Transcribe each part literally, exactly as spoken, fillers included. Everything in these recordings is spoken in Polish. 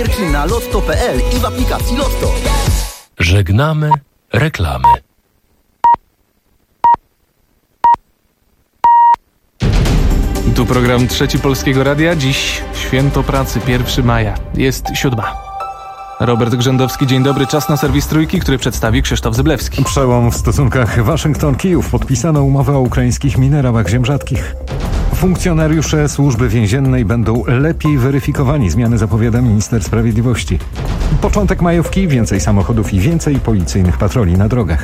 gierki na lotto kropka p l i w aplikacji Lotto. Żegnamy reklamy. Tu program Trzeci Polskiego Radia. Dziś święto pracy, pierwszego maja. Jest siódma. Robert Grzędowski, dzień dobry. Czas na serwis Trójki, który przedstawi Krzysztof Zyblewski. Przełom w stosunkach Waszyngton-Kijów. Podpisano umowę o ukraińskich minerałach ziem rzadkich. Funkcjonariusze służby więziennej będą lepiej weryfikowani. Zmiany zapowiada minister sprawiedliwości. Początek majówki, więcej samochodów i więcej policyjnych patroli na drogach.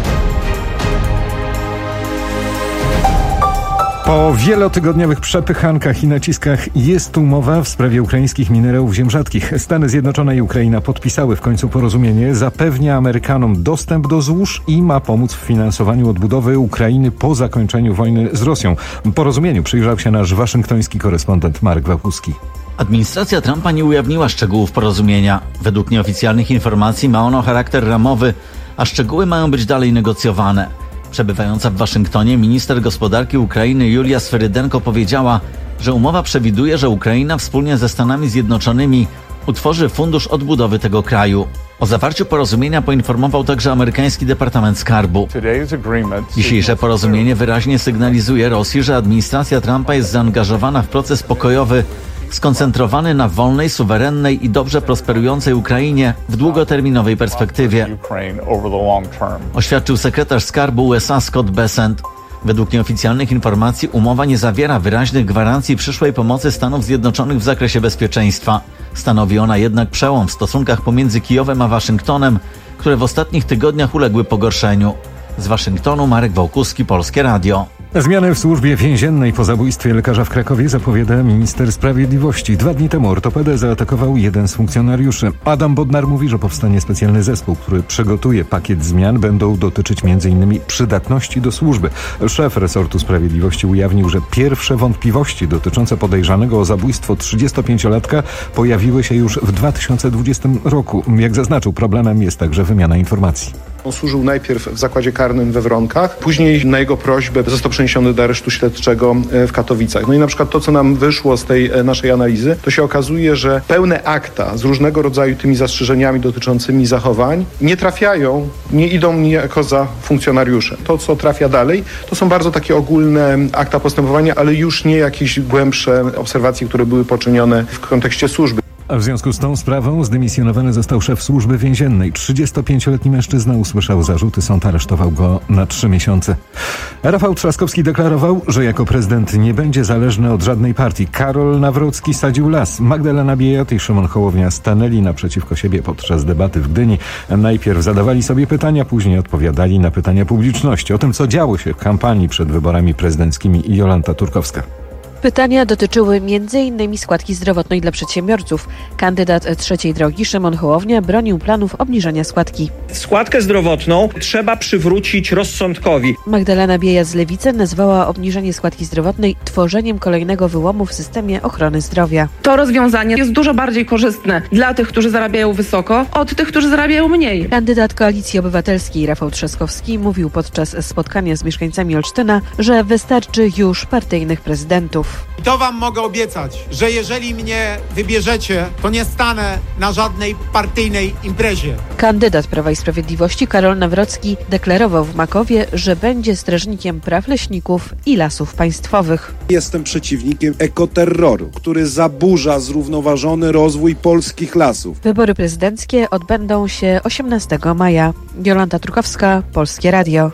Po wielotygodniowych przepychankach i naciskach jest umowa w sprawie ukraińskich minerałów ziem rzadkich. Stany Zjednoczone i Ukraina podpisały w końcu porozumienie. Zapewnia Amerykanom dostęp do złóż i ma pomóc w finansowaniu odbudowy Ukrainy po zakończeniu wojny z Rosją. Porozumieniu przyjrzał się nasz waszyngtoński korespondent Marek Wałkuski. Administracja Trumpa nie ujawniła szczegółów porozumienia. Według nieoficjalnych informacji ma ono charakter ramowy, a szczegóły mają być dalej negocjowane. Przebywająca w Waszyngtonie minister gospodarki Ukrainy Julia Sferydenko powiedziała, że umowa przewiduje, że Ukraina wspólnie ze Stanami Zjednoczonymi utworzy fundusz odbudowy tego kraju. O zawarciu porozumienia poinformował także amerykański Departament Skarbu. Dzisiejsze porozumienie wyraźnie sygnalizuje Rosji, że administracja Trumpa jest zaangażowana w proces pokojowy skoncentrowany na wolnej, suwerennej i dobrze prosperującej Ukrainie w długoterminowej perspektywie, oświadczył sekretarz skarbu U S A Scott Bessent. Według nieoficjalnych informacji umowa nie zawiera wyraźnych gwarancji przyszłej pomocy Stanów Zjednoczonych w zakresie bezpieczeństwa. Stanowi ona jednak przełom w stosunkach pomiędzy Kijowem a Waszyngtonem, które w ostatnich tygodniach uległy pogorszeniu. Z Waszyngtonu Marek Wałkuski, Polskie Radio. Zmiany w służbie więziennej po zabójstwie lekarza w Krakowie zapowiada minister sprawiedliwości. Dwa dni temu ortopedę zaatakował jeden z funkcjonariuszy. Adam Bodnar mówi, że powstanie specjalny zespół, który przygotuje pakiet zmian. Będą dotyczyć między innymi przydatności do służby. Szef resortu sprawiedliwości ujawnił, że pierwsze wątpliwości dotyczące podejrzanego o zabójstwo trzydziestopięciolatka pojawiły się już w dwa tysiące dwudziestym roku. Jak zaznaczył, problemem jest także wymiana informacji. On służył najpierw w zakładzie karnym we Wronkach, później na jego prośbę został przeniesiony do aresztu śledczego w Katowicach. No i na przykład to, co nam wyszło z tej naszej analizy, to się okazuje, że pełne akta z różnego rodzaju tymi zastrzeżeniami dotyczącymi zachowań nie trafiają, nie idą niejako za funkcjonariuszem. To, co trafia dalej, to są bardzo takie ogólne akta postępowania, ale już nie jakieś głębsze obserwacje, które były poczynione w kontekście służby. A w związku z tą sprawą zdymisjonowany został szef służby więziennej. trzydziestopięcioletni mężczyzna usłyszał zarzuty, sąd aresztował go na trzy miesiące. Rafał Trzaskowski deklarował, że jako prezydent nie będzie zależny od żadnej partii. Karol Nawrocki sadził las. Magdalena Biejat i Szymon Hołownia stanęli naprzeciwko siebie podczas debaty w Gdyni. Najpierw zadawali sobie pytania, później odpowiadali na pytania publiczności o tym, co działo się w kampanii przed wyborami prezydenckimi. i Jolanta Turkowska. Pytania dotyczyły między innymi składki zdrowotnej dla przedsiębiorców. Kandydat trzeciej drogi Szymon Hołownia bronił planów obniżenia składki. Składkę zdrowotną trzeba przywrócić rozsądkowi. Magdalena Biejat z Lewicy nazwała obniżenie składki zdrowotnej tworzeniem kolejnego wyłomu w systemie ochrony zdrowia. To rozwiązanie jest dużo bardziej korzystne dla tych, którzy zarabiają wysoko, od tych, którzy zarabiają mniej. Kandydat Koalicji Obywatelskiej Rafał Trzaskowski mówił podczas spotkania z mieszkańcami Olsztyna, że wystarczy już partyjnych prezydentów. To wam mogę obiecać, że jeżeli mnie wybierzecie, to nie stanę na żadnej partyjnej imprezie. Kandydat Prawa i Sprawiedliwości Karol Nawrocki deklarował w Makowie, że będzie strażnikiem praw leśników i lasów państwowych. Jestem przeciwnikiem ekoterroru, który zaburza zrównoważony rozwój polskich lasów. Wybory prezydenckie odbędą się osiemnastego maja. Jolanta Turkowska, Polskie Radio.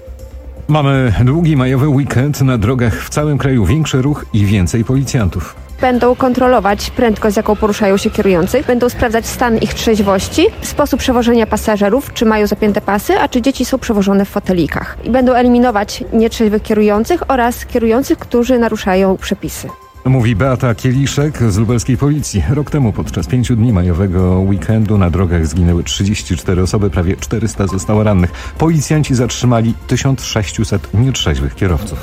Mamy długi majowy weekend. Na drogach w całym kraju większy ruch i więcej policjantów. Będą kontrolować prędkość, z jaką poruszają się kierujący. Będą sprawdzać stan ich trzeźwości, sposób przewożenia pasażerów, czy mają zapięte pasy, a czy dzieci są przewożone w fotelikach. I będą eliminować nietrzeźwych kierujących oraz kierujących, którzy naruszają przepisy. Mówi Beata Kieliszek z lubelskiej policji. Rok temu podczas pięciu dni majowego weekendu na drogach zginęły trzydzieści cztery osoby, prawie czterysta zostało rannych. Policjanci zatrzymali tysiąc sześćset nietrzeźwych kierowców.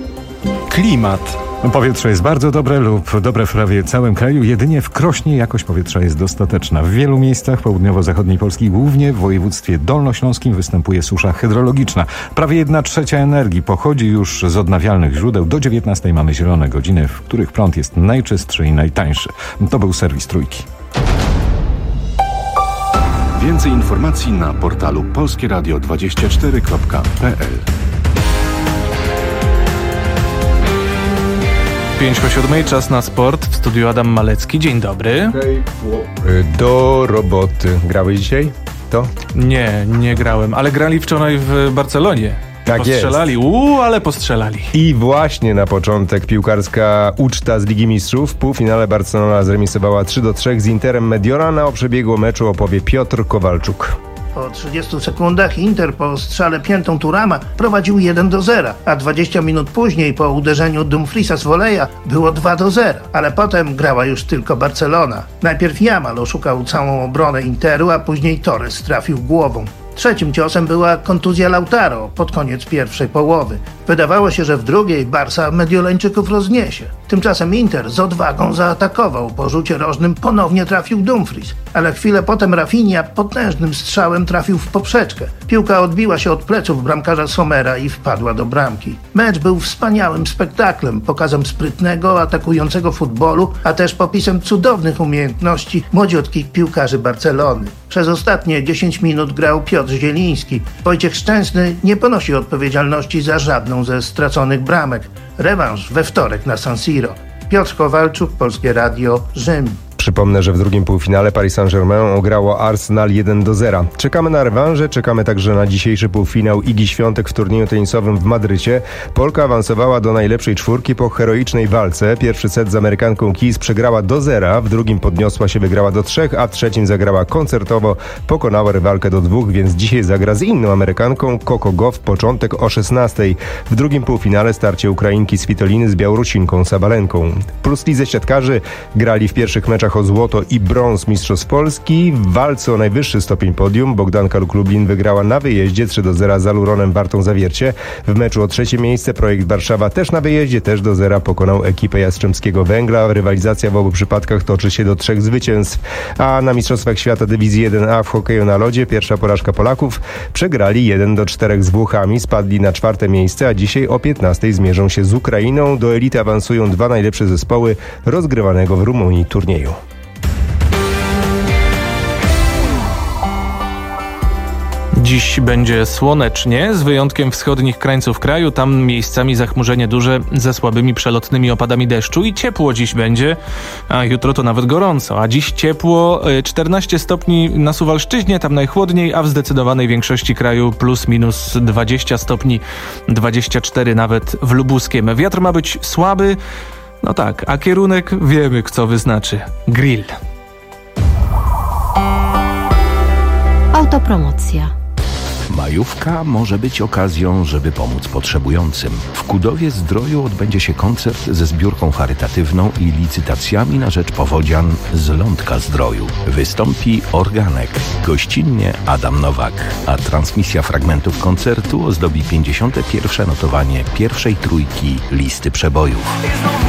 Klimat. Powietrze jest bardzo dobre lub dobre w prawie całym kraju. Jedynie w Krośnie jakość powietrza jest dostateczna. W wielu miejscach południowo-zachodniej Polski, głównie w województwie dolnośląskim, występuje susza hydrologiczna. Prawie jedna trzecia energii pochodzi już z odnawialnych źródeł. Do dziewiętnastej mamy zielone godziny, w których prąd jest najczystszy i najtańszy. To był serwis Trójki. Więcej informacji na portalu polskie radio dwadzieścia cztery kropka p l. pięć po siódmej, czas na sport. W studiu Adam Malecki. Dzień dobry. Do roboty. Grałeś dzisiaj? To? Nie, nie grałem, ale grali wczoraj w Barcelonie. Tak postrzelali, jest. uuu, ale postrzelali. I właśnie na początek piłkarska uczta z Ligi Mistrzów. W półfinale Barcelona zremisowała trzy do trzech z Interem Mediolana. O przebiegu meczu opowie Piotr Kowalczuk. Po trzydziestu sekundach Inter po strzale piętą Turama prowadził jeden do zera, a dwadzieścia minut później po uderzeniu Dumfriesa z voleja było dwa do zera, ale potem grała już tylko Barcelona. Najpierw Yamal oszukał całą obronę Interu, a później Torres trafił głową. Trzecim ciosem była kontuzja Lautaro pod koniec pierwszej połowy. Wydawało się, że w drugiej Barsa Mediolańczyków rozniesie. Tymczasem Inter z odwagą zaatakował. Po rzucie rożnym ponownie trafił Dumfries, ale chwilę potem Rafinha potężnym strzałem trafił w poprzeczkę. Piłka odbiła się od pleców bramkarza Sommera i wpadła do bramki. Mecz był wspaniałym spektaklem, pokazem sprytnego, atakującego futbolu, a też popisem cudownych umiejętności młodziutkich piłkarzy Barcelony. Przez ostatnie dziesięć minut grał Piotr Zieliński. Wojciech Szczęsny nie ponosi odpowiedzialności za żadną ze straconych bramek. Rewanż we wtorek na San Siro. Piotr Kowalczuk, Polskie Radio, Rzym. Przypomnę, że w drugim półfinale Paris Saint-Germain ograło Arsenal jeden do zera. Czekamy na rewanże, czekamy także na dzisiejszy półfinał Igi Świątek w turnieju tenisowym w Madrycie. Polka awansowała do najlepszej czwórki po heroicznej walce. Pierwszy set z Amerykanką Keys przegrała do zera, w drugim podniosła się, wygrała do trzech, a w trzecim zagrała koncertowo, pokonała rywalkę do dwóch, więc dzisiaj zagra z inną Amerykanką, Coco Gauff, początek o szesnastej. W drugim półfinale starcie Ukrainki Svitoliny z Białorusinką Sabalenką. Plus lidze siatkarzy grali w pierwszych meczach o złoto i brąz mistrzostw Polski. W walce o najwyższy stopień podium Bogdanka Luk-Lublin wygrała na wyjeździe trzy do zera z Aluronem Wartą Zawiercie. W meczu o trzecie miejsce Projekt Warszawa też na wyjeździe, też do zera pokonał ekipę Jastrzębskiego Węgla. Rywalizacja w obu przypadkach toczy się do trzech zwycięstw. A na Mistrzostwach Świata Dywizji jeden A w hokeju na lodzie pierwsza porażka Polaków. Przegrali jeden do czterech z Włochami, spadli na czwarte miejsce, a dzisiaj o piętnastej zmierzą się z Ukrainą. Do elity awansują dwa najlepsze zespoły rozgrywanego w Rumunii turnieju. Dziś będzie słonecznie, z wyjątkiem wschodnich krańców kraju. Tam miejscami zachmurzenie duże ze słabymi przelotnymi opadami deszczu i ciepło dziś będzie, a jutro to nawet gorąco. A dziś ciepło, czternaście stopni na Suwalszczyźnie, tam najchłodniej, a w zdecydowanej większości kraju plus minus dwadzieścia stopni, dwadzieścia cztery nawet w Lubuskiem. Wiatr ma być słaby, no tak, a kierunek wiemy, co wyznaczy. Grill. Autopromocja. Majówka może być okazją, żeby pomóc potrzebującym. W Kudowie Zdroju odbędzie się koncert ze zbiórką charytatywną i licytacjami na rzecz powodzian z Lądka Zdroju. Wystąpi Organek, gościnnie Adam Nowak, a transmisja fragmentów koncertu ozdobi pięćdziesiąte pierwsze notowanie pierwszej trójki listy przebojów.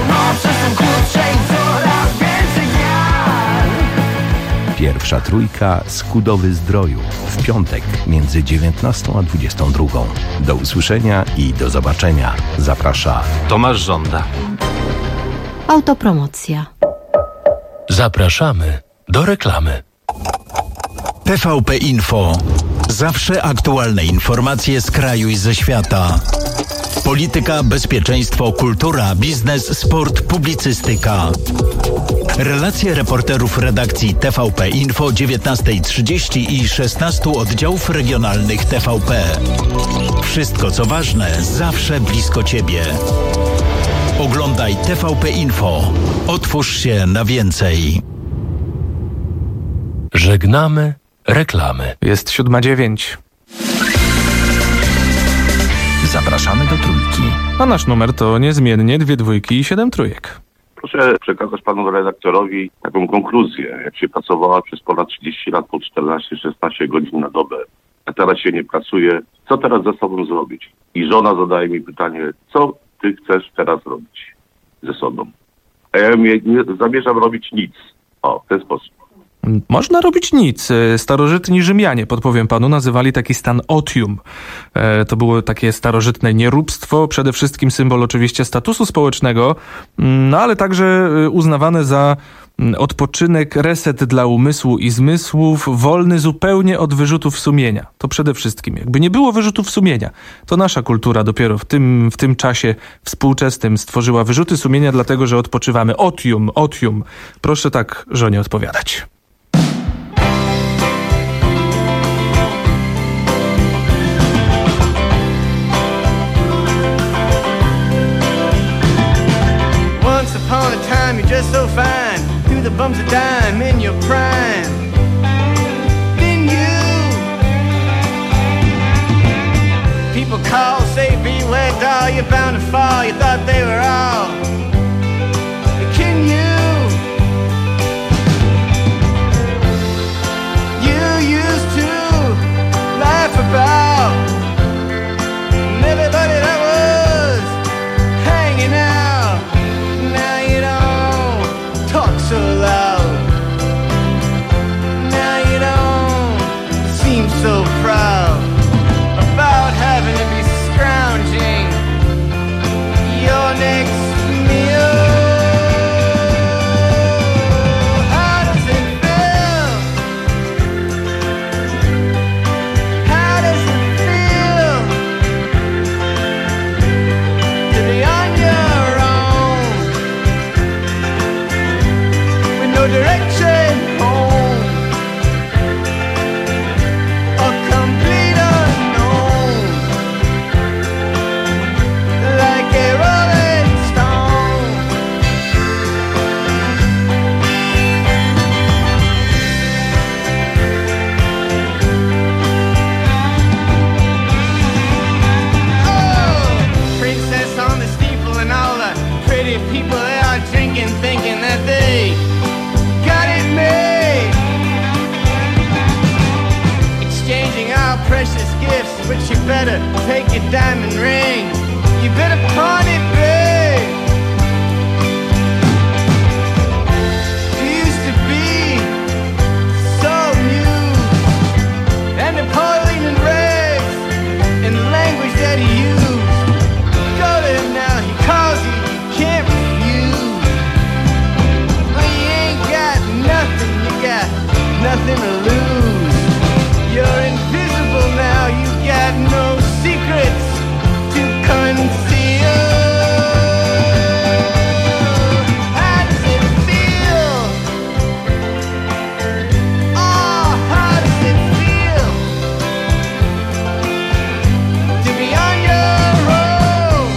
Pierwsza trójka z Kudowy Zdroju w piątek między dziewiętnastą a dwudziestą drugą. Do usłyszenia i do zobaczenia. Zaprasza Tomasz Żąda. Autopromocja. Zapraszamy do reklamy. T V P Info. Zawsze aktualne informacje z kraju i ze świata. Polityka, bezpieczeństwo, kultura, biznes, sport, publicystyka. Relacje reporterów redakcji T V P Info dziewiętnasta trzydzieści i szesnastu oddziałów regionalnych T V P. Wszystko co ważne, zawsze blisko Ciebie. Oglądaj T V P Info. Otwórz się na więcej. Żegnamy reklamy. Jest siódma dziewięć. Zapraszamy do trójki. A nasz numer to niezmiennie dwie dwójki i siedem trójek. Proszę przekazać panu redaktorowi taką konkluzję. Jak się pracowała przez ponad trzydzieści lat po czternaście szesnaście godzin na dobę, a teraz się nie pracuje, co teraz ze sobą zrobić? I żona zadaje mi pytanie, co ty chcesz teraz robić ze sobą? A ja mówię, nie zamierzam robić nic. O, w ten sposób. Można robić nic. Starożytni Rzymianie, podpowiem panu, nazywali taki stan otium. To było takie starożytne nieróbstwo, przede wszystkim symbol oczywiście statusu społecznego, no ale także uznawane za odpoczynek, reset dla umysłu i zmysłów, wolny zupełnie od wyrzutów sumienia. To przede wszystkim. Jakby nie było wyrzutów sumienia, to nasza kultura dopiero w tym, w tym czasie współczesnym stworzyła wyrzuty sumienia, dlatego że odpoczywamy. Otium, otium. Proszę tak żonie odpowiadać. Once upon a time you're just so fine, through the bumps of dime in your prime. Then you, people call, say beware doll, you're bound to fall, you thought they were all. Can you, you used to laugh about everybody that was hanging out. Now you don't talk so loud. Now you don't seem so proud about having to be scrounging your next meal. How does it feel? How does it feel to be on your own with no direction home? A complete unknown, like a rolling stone. Oh, princess on the steeple and all the pretty people they are drinking, thinking that they got it made. Exchanging our precious gifts, but you better take your diamond ring. You better pawn it, babe. You used to be so amused, and Napoleon and Rex, and the language that he used. Go to him now, he calls you, you can't refuse. Well, you ain't got nothing, you got nothing to lose. You're invisible now, you got no secrets to conceal. How does it feel? Oh, how does it feel to be on your own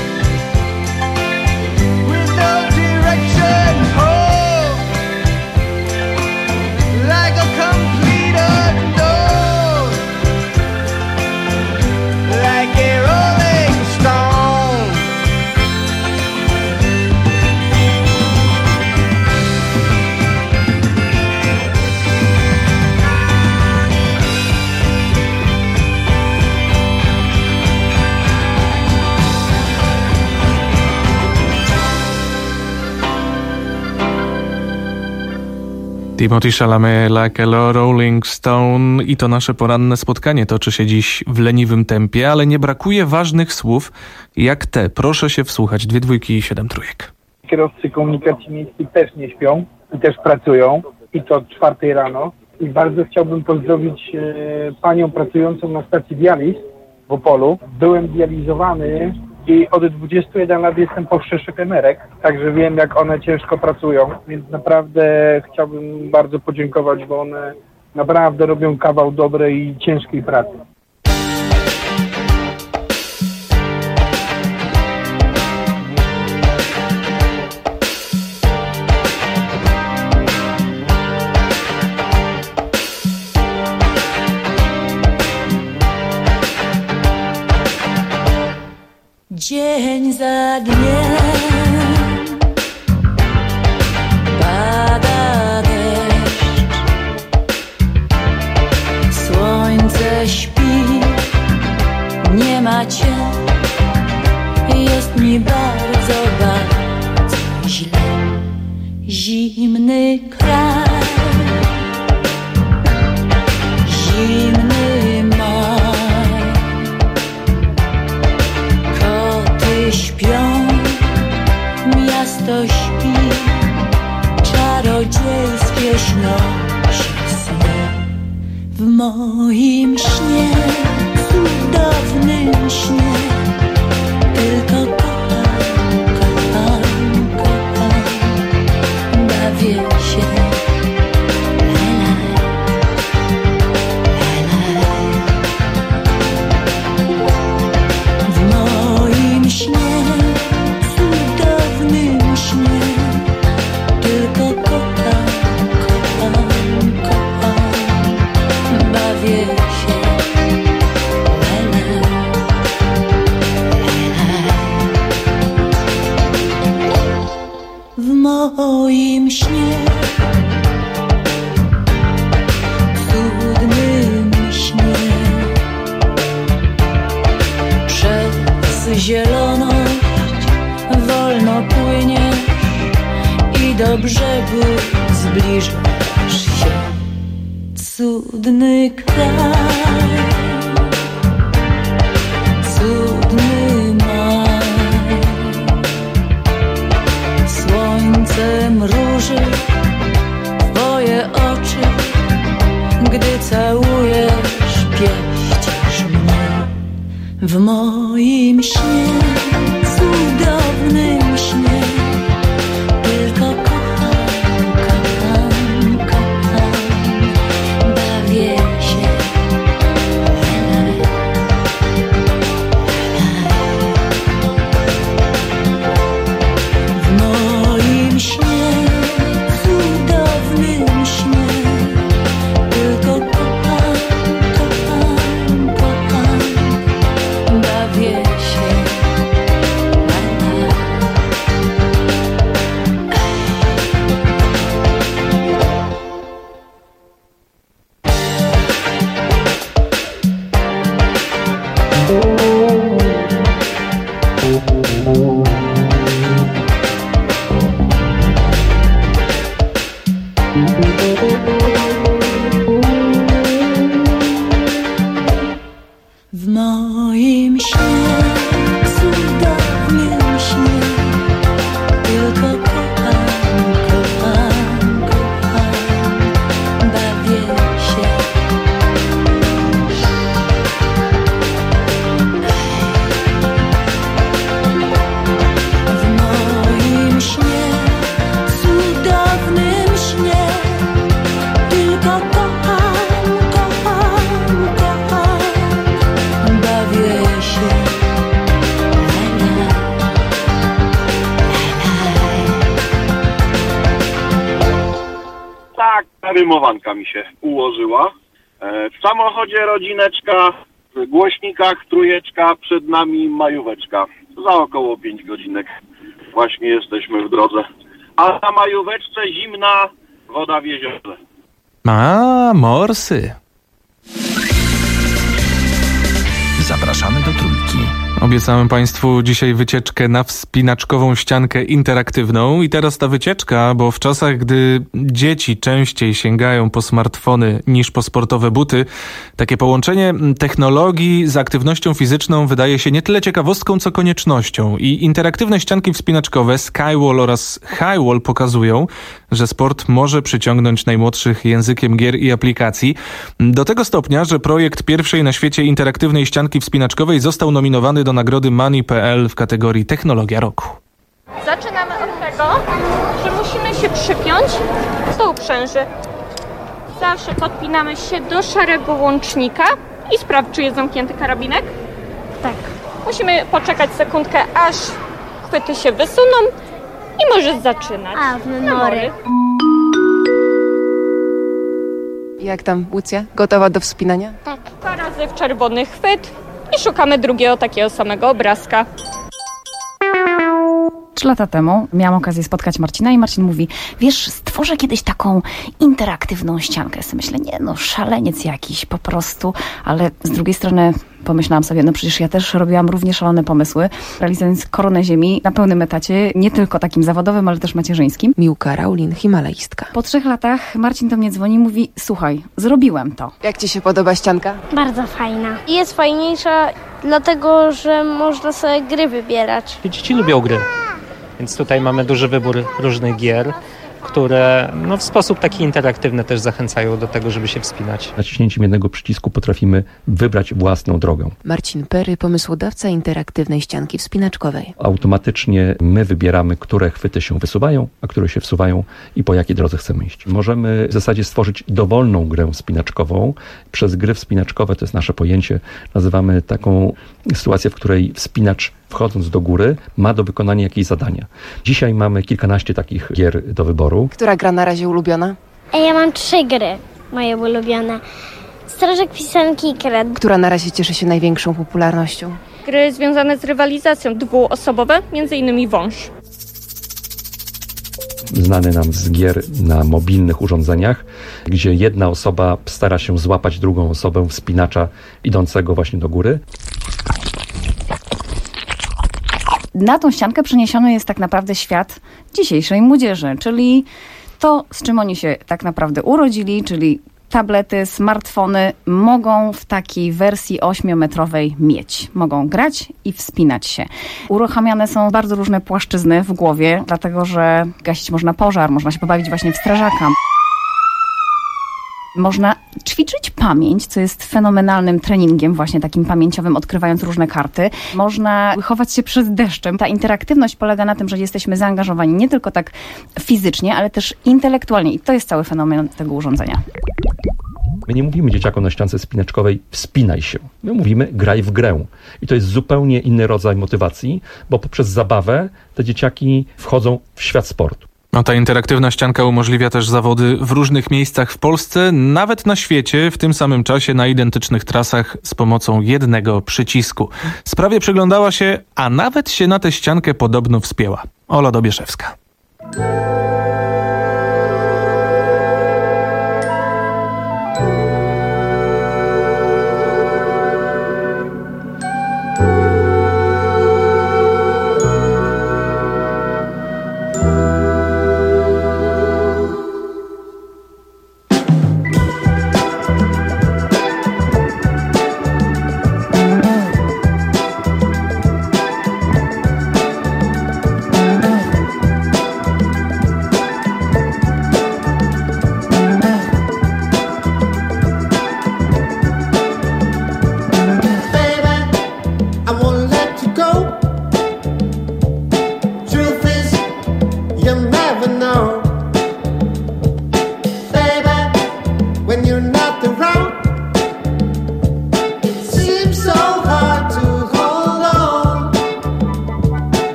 with no direction home, like a complete unknown, like a rolling stone. Timothy Chalamet, Like a Rolling Stone, i to nasze poranne spotkanie toczy się dziś w leniwym tempie, ale nie brakuje ważnych słów jak te. Proszę się wsłuchać. Dwie dwójki i siedem trójek. Kierowcy komunikacji miejskiej też nie śpią i też pracują, i to od czwartej rano. I bardzo chciałbym pozdrowić e, panią pracującą na stacji dializ w Opolu. Byłem dializowany i od dwudziestu jeden lat jestem po wstrzeszek emerek, także wiem, jak one ciężko pracują, więc naprawdę chciałbym bardzo podziękować, bo one naprawdę robią kawał dobrej i ciężkiej pracy. Dzień za dniem pada deszcz, słońce śpi, nie ma cię, jest mi bardzo, bardzo źle. Zimny kraj miasto śpi, czarodziejskie śnosi sny. W moim śnie, cudownym śnie, tylko kocham, kocham, kocham, bawię się. W moim śnie, cudownym śnie, tylko kocham, kocham, kocham, bawię się. W moim śnie, cudnym śnie, przez zieloność wolno płyniesz i do brzegu zbliżasz się. Cudny kraj, cudny maj, słońce mruży twoje oczy, gdy całujesz, pieścisz mnie. W moim śnie, cudownym śnie, tylko kocham, kocham, kocham, bawię się. W moim śnie, cudownym śnie, tylko kocham, kocham, kocham, bawię się. W moim śnie, cudownym śnie, tylko kocham, kocham, kocham, bawię się. W moim śnie, cudownym śnie, tylko kocham, kocham, kocham, bawię się. Tak, ta rymowanka mi się ułożyła. E, w samochodzie rodzineczka, w głośnikach trójeczka, przed nami majóweczka. Za około pięć godzinek właśnie jesteśmy w drodze. A na majóweczce zimna woda w jeziorze. A, morsy. Zapraszamy do Trójki. Obiecałem Państwu dzisiaj wycieczkę na wspinaczkową ściankę interaktywną i teraz ta wycieczka, bo w czasach, gdy dzieci częściej sięgają po smartfony niż po sportowe buty, takie połączenie technologii z aktywnością fizyczną wydaje się nie tyle ciekawostką, co koniecznością. I interaktywne ścianki wspinaczkowe Skywall oraz Highwall pokazują, że sport może przyciągnąć najmłodszych językiem gier i aplikacji. Do tego stopnia, że projekt pierwszej na świecie interaktywnej ścianki wspinaczkowej został nominowany do nagrody Money kropka p l w kategorii Technologia Roku. Zaczynamy od tego, że musimy się przypiąć do uprzęży. Zawsze podpinamy się do szarego łącznika i sprawdź, czy jest zamknięty karabinek. Tak. Musimy poczekać sekundkę, aż chwyty się wysuną i możesz zaczynać. A, w memory. Jak tam, Łucja? Gotowa do wspinania? Tak. Dwa razy w czerwony chwyt i szukamy drugiego takiego samego obrazka. Trzy lata temu miałam okazję spotkać Marcina i Marcin mówi, wiesz, stworzę kiedyś taką interaktywną ściankę. Ja sobie myślę, nie no, szaleniec jakiś po prostu, ale z drugiej strony pomyślałam sobie, no przecież ja też robiłam równie szalone pomysły, realizując Koronę Ziemi na pełnym etacie, nie tylko takim zawodowym, ale też macierzyńskim. Miłka Raulin, himalaistka. Po trzech latach Marcin do mnie dzwoni i mówi, słuchaj, zrobiłem to. Jak ci się podoba ścianka? Bardzo fajna. I jest fajniejsza, dlatego że można sobie gry wybierać. Dzieci lubią gry. Więc tutaj mamy duży wybór różnych gier, które no, w sposób taki interaktywny też zachęcają do tego, żeby się wspinać. Naciśnięciem jednego przycisku potrafimy wybrać własną drogę. Marcin Pery, pomysłodawca interaktywnej ścianki wspinaczkowej. Automatycznie my wybieramy, które chwyty się wysuwają, a które się wsuwają i po jakiej drodze chcemy iść. Możemy w zasadzie stworzyć dowolną grę wspinaczkową. Przez gry wspinaczkowe, to jest nasze pojęcie, nazywamy taką sytuację, w której wspinacz wchodząc do góry ma do wykonania jakieś zadania. Dzisiaj mamy kilkanaście takich gier do wyboru. Która gra na razie ulubiona? Ja mam trzy gry, moje ulubione. Strażak Pisanki i Kred. Która na razie cieszy się największą popularnością? Gry związane z rywalizacją dwuosobowe, między innymi Wąż. Znany nam z gier na mobilnych urządzeniach, gdzie jedna osoba stara się złapać drugą osobę, wspinacza idącego właśnie do góry. Na tą ściankę przeniesiony jest tak naprawdę świat dzisiejszej młodzieży, czyli to, z czym oni się tak naprawdę urodzili, czyli tablety, smartfony mogą w takiej wersji ośmiometrowej mieć. Mogą grać i wspinać się. Uruchamiane są bardzo różne płaszczyzny w głowie, dlatego że gasić można pożar, można się pobawić właśnie w strażaka. Można ćwiczyć pamięć, co jest fenomenalnym treningiem, właśnie takim pamięciowym, odkrywając różne karty. Można chować się przed deszczem. Ta interaktywność polega na tym, że jesteśmy zaangażowani nie tylko tak fizycznie, ale też intelektualnie. I to jest cały fenomen tego urządzenia. My nie mówimy dzieciakom na ściance wspinaczkowej wspinaj się. My mówimy graj w grę. I to jest zupełnie inny rodzaj motywacji, bo poprzez zabawę te dzieciaki wchodzą w świat sportu. No, ta interaktywna ścianka umożliwia też zawody w różnych miejscach w Polsce, nawet na świecie, w tym samym czasie na identycznych trasach z pomocą jednego przycisku. Sprawie przyglądała się, a nawet się na tę ściankę podobno wspięła. Ola Dobieszewska.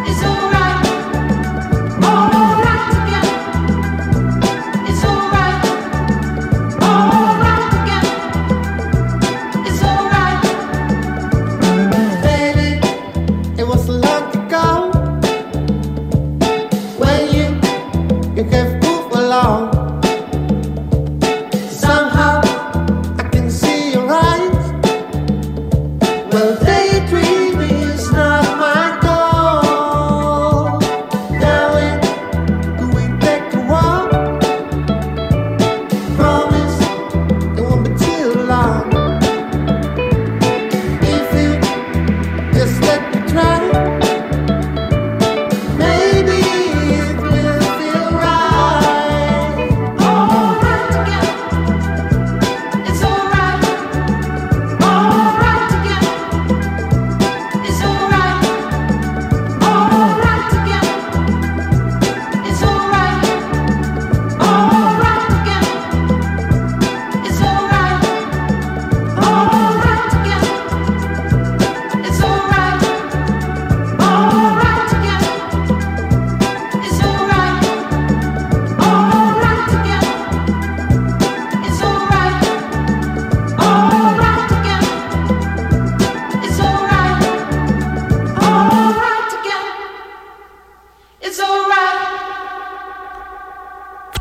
It's alright.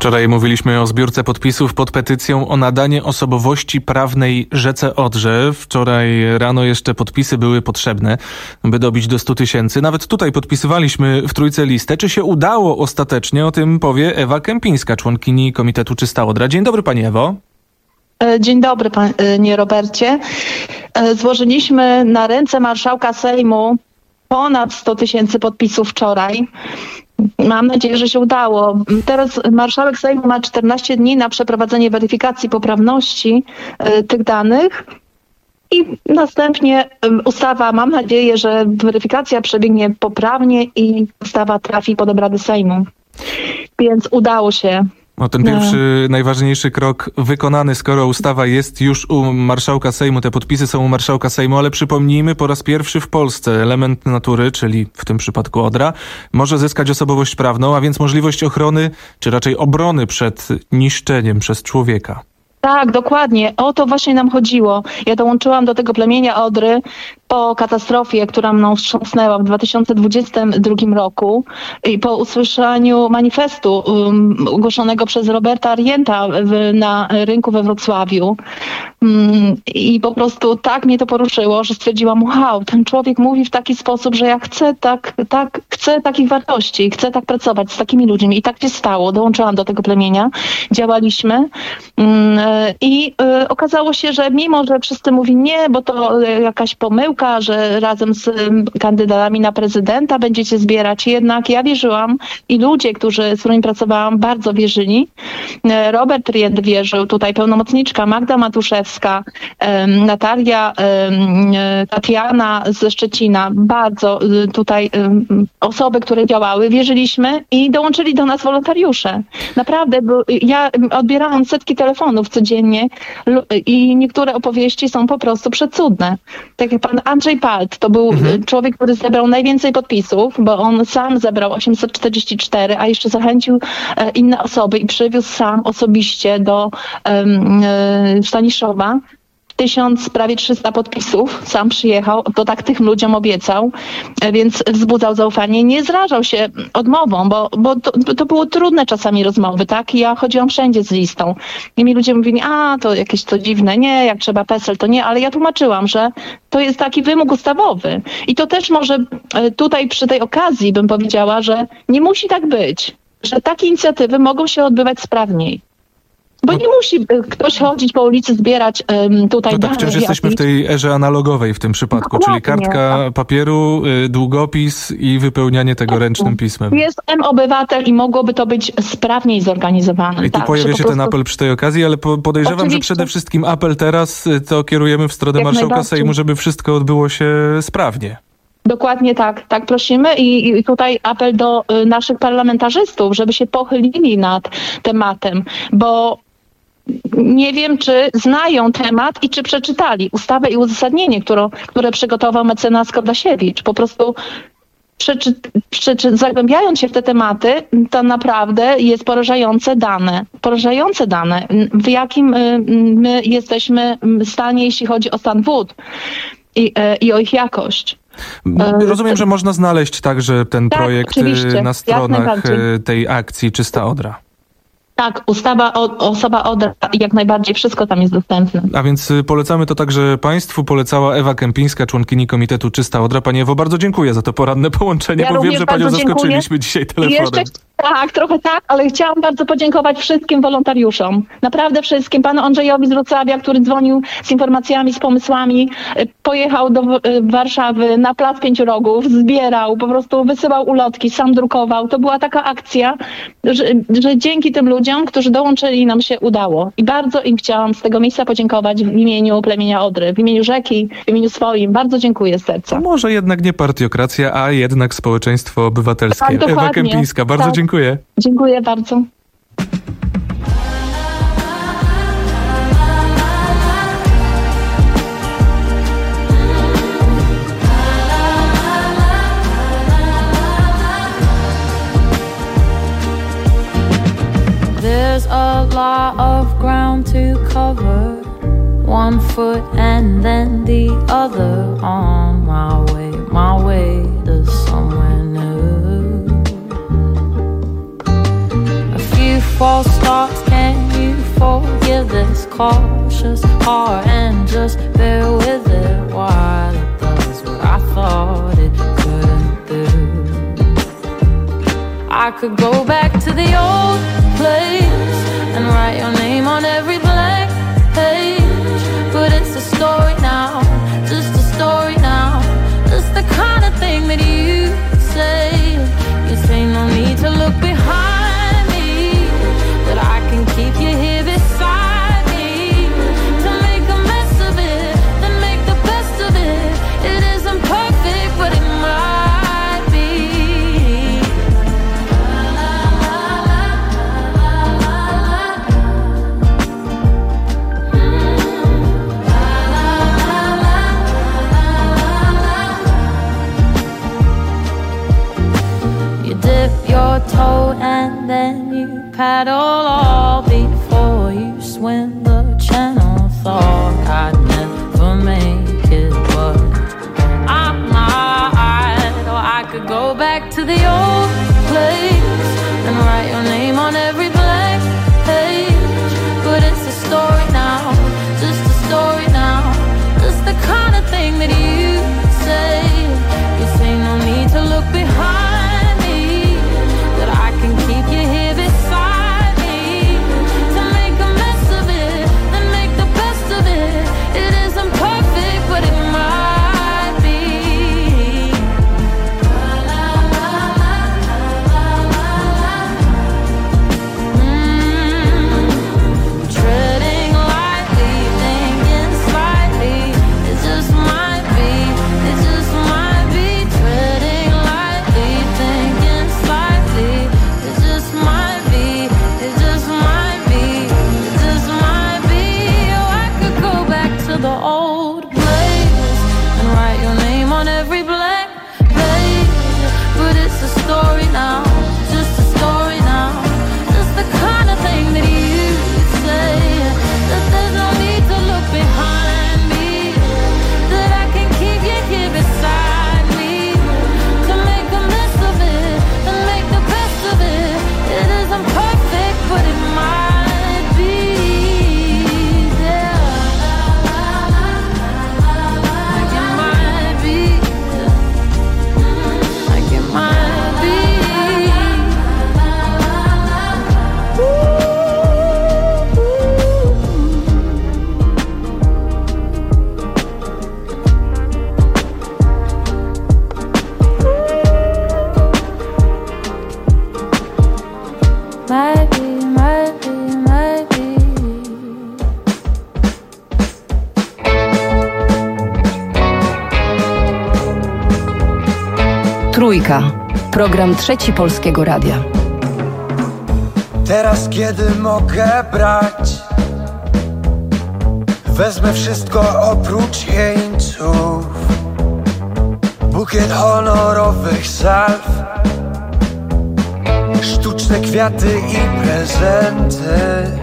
Wczoraj mówiliśmy o zbiórce podpisów pod petycją o nadanie osobowości prawnej rzece Odrze. Wczoraj rano jeszcze podpisy były potrzebne, by dobić do stu tysięcy. Nawet tutaj podpisywaliśmy w Trójce listę. Czy się udało ostatecznie? O tym powie Ewa Kępińska, członkini Komitetu Czysta Odra. Dzień dobry, pani Ewo. Dzień dobry, panie Robercie. Złożyliśmy na ręce marszałka Sejmu ponad sto tysięcy podpisów wczoraj. Mam nadzieję, że się udało. Teraz marszałek Sejmu ma czternaście dni na przeprowadzenie weryfikacji poprawności y, tych danych i następnie y, ustawa, mam nadzieję, że weryfikacja przebiegnie poprawnie i ustawa trafi pod obrady Sejmu. Więc udało się. No ten pierwszy, no. najważniejszy krok wykonany, skoro ustawa jest już u marszałka Sejmu, te podpisy są u marszałka Sejmu, ale przypomnijmy, po raz pierwszy w Polsce element natury, czyli w tym przypadku Odra, może zyskać osobowość prawną, a więc możliwość ochrony, czy raczej obrony przed niszczeniem przez człowieka. Tak, dokładnie. O to właśnie nam chodziło. Ja dołączyłam do tego plemienia Odry po katastrofie, która mną wstrząsnęła w dwa tysiące dwudziestym drugim roku i po usłyszeniu manifestu um, ogłoszonego przez Roberta Arienta w, na rynku we Wrocławiu. Um, I po prostu tak mnie to poruszyło, że stwierdziłam, wow, ten człowiek mówi w taki sposób, że ja chcę tak, tak, chcę takich wartości, chcę tak pracować z takimi ludźmi. I tak się stało. Dołączyłam do tego plemienia, działaliśmy um, i y, okazało się, że mimo, że wszyscy mówili nie, bo to y, jakaś pomyłka, że razem z kandydatami na prezydenta będziecie zbierać. Jednak ja wierzyłam i ludzie, którzy, z którymi pracowałam, bardzo wierzyli. Robert Rient wierzył, tutaj pełnomocniczka Magda Matuszewska, Natalia, Tatiana ze Szczecina, bardzo tutaj osoby, które działały, wierzyliśmy i dołączyli do nas wolontariusze. Naprawdę, bo ja odbierałam setki telefonów codziennie i niektóre opowieści są po prostu przecudne. Tak jak pan Andrzej Palt, to był mhm. człowiek, który zebrał najwięcej podpisów, bo on sam zebrał osiemset czterdzieści cztery, a jeszcze zachęcił e, inne osoby i przywiózł sam osobiście do e, e, Staniszowa. Tysiąc, prawie trzysta podpisów, sam przyjechał, to tak tym ludziom obiecał, więc wzbudzał zaufanie. Nie zrażał się odmową, bo, bo to, to było trudne czasami rozmowy, tak? I ja chodziłam wszędzie z listą. I mi ludzie mówili, a to jakieś to dziwne, nie, jak trzeba PESEL, to nie, ale ja tłumaczyłam, że to jest taki wymóg ustawowy. I to też może tutaj przy tej okazji bym powiedziała, że nie musi tak być, że takie inicjatywy mogą się odbywać sprawniej. Bo nie musi ktoś chodzić po ulicy, zbierać um, tutaj no tak, dane. wciąż jesteśmy w tej erze analogowej w tym przypadku, Dokładnie, czyli kartka tak. papieru, y, długopis i wypełnianie tego tak. ręcznym pismem. Jest M-Obywatel i mogłoby to być sprawniej zorganizowane. I tu tak, pojawia się prostu... ten apel przy tej okazji, ale po, podejrzewam, Oczywiście. że przede wszystkim apel teraz to kierujemy w stronę Jak marszałka Sejmu, żeby wszystko odbyło się sprawnie. Dokładnie tak, tak prosimy i, i tutaj apel do y, naszych parlamentarzystów, żeby się pochylili nad tematem, bo nie wiem, czy znają temat i czy przeczytali ustawę i uzasadnienie, które, które przygotował mecenas Kordasiewicz. Po prostu przeczy, przeczy, zagłębiając się w te tematy, to naprawdę jest porażające dane. Porażające dane, w jakim my jesteśmy stanie, jeśli chodzi o stan wód i, i o ich jakość. Rozumiem, że można znaleźć także ten tak, projekt oczywiście. na stronach tej akcji Czysta Odra. Tak, ustawa o, osoba Odra, jak najbardziej, wszystko tam jest dostępne. A więc polecamy to także Państwu, polecała Ewa Kępińska, członkini Komitetu Czysta Odra. Pani Ewo, bardzo dziękuję za to poranne połączenie, ja bo wiem, że Panią zaskoczyliśmy dziękuję. dzisiaj telefonem. Jeszcze, tak, trochę tak, ale chciałam bardzo podziękować wszystkim wolontariuszom. Naprawdę wszystkim. Panu Andrzejowi z Wrocławia, który dzwonił z informacjami, z pomysłami, pojechał do Warszawy na Plac Pięciu Rogów, zbierał, po prostu wysyłał ulotki, sam drukował. To była taka akcja, że, że dzięki tym ludziom, którzy dołączyli, nam się udało. I bardzo im chciałam z tego miejsca podziękować w imieniu plemienia Odry, w imieniu rzeki, w imieniu swoim. Bardzo dziękuję z serca. To może jednak nie partiokracja, a jednak społeczeństwo obywatelskie. Tak, Ewa Kępińska, bardzo tak. dziękuję. Dziękuję bardzo. There's a lot of ground to cover, one foot and then the other, on my way, my way to somewhere new. A few false starts, can you forgive this cautious heart and just bear with it while it does what I thought it couldn't do? I could go back to the old place and write your name on every blank page, but it's a story now, just a story now. Just the kind of thing that you say. You say no need to look behind me, that I can keep you here beside me, to make a mess of it, then make the best of it. It isn't perfect, but it might be. You dip your toe and then you paddle all before you swim the channel. Thought I'd never make it, but I might. Or I could go back to the old place and write your name on every blank page, but it's a story now, just a story now. Just the kind of thing that you say. You say no need to look behind me, that I can keep you here beside me, to make a mess of it, then make the best of it. It isn't perfect, but it might be. Mm, treading lightly, thinking slightly. It just might be, it just might be. Treading lightly, thinking slightly. It just might be, it just might be, it just might be. Oh, I could go back to the old place and write your name on every blank page, but it's a story now, just a story now. Just the kind of thing that you say, that there's no need to look behind me, that I can keep you here beside me, to make a mess of it and make the best of it. It isn't perfect, but it might be. Yeah, like it might be, like it might be. Might be, might be, might be. Trójka. Program Trzeci Polskiego Radia. Teraz kiedy mogę brać, wezmę wszystko oprócz jeńców. Bukiet honorowych salw, sztuczne kwiaty i prezenty.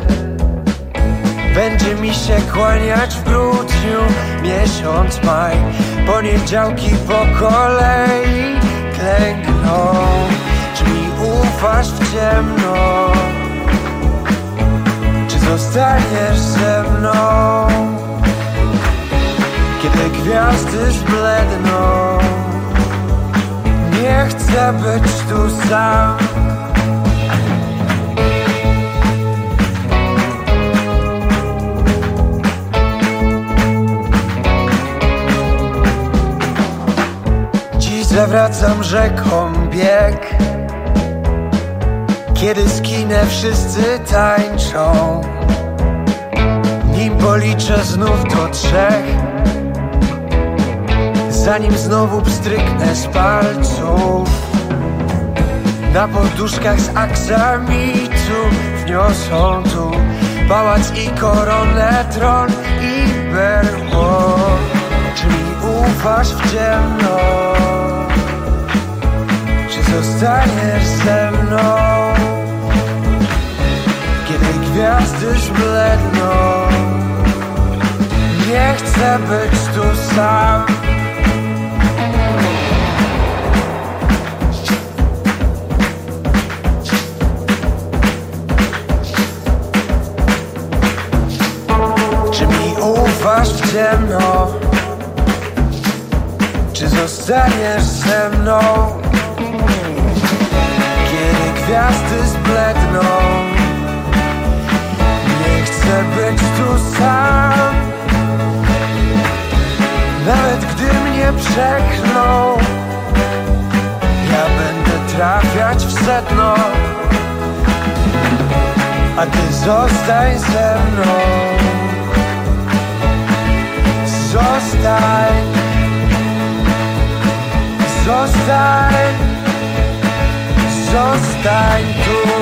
Będzie mi się kłaniać w grudniu miesiąc maj. Poniedziałki po kolei klękną. Czy mi ufasz w ciemno? Czy zostaniesz ze mną? Kiedy gwiazdy zbledną, nie chcę być tu sam. Dziś zawracam rzeką bieg. Kiedy skinę, wszyscy tańczą. Nim policzę znów do trzech, zanim znowu pstryknę z palców. Na poduszkach z aksamitu wniosą tu pałac i koronę, tron i berło. Czy mi ufasz w ciemno? Czy zostaniesz ze mną? Kiedy gwiazdy zbledną, nie chcę być tu sam. ufasz w ciemno? Czy zostaniesz ze mną? Kiedy gwiazdy zbledną, nie chcę być tu sam. Nawet gdy mnie przeklną, ja będę trafiać w sedno. A ty zostań ze mną. Zostań. Zostań. Zostań tu.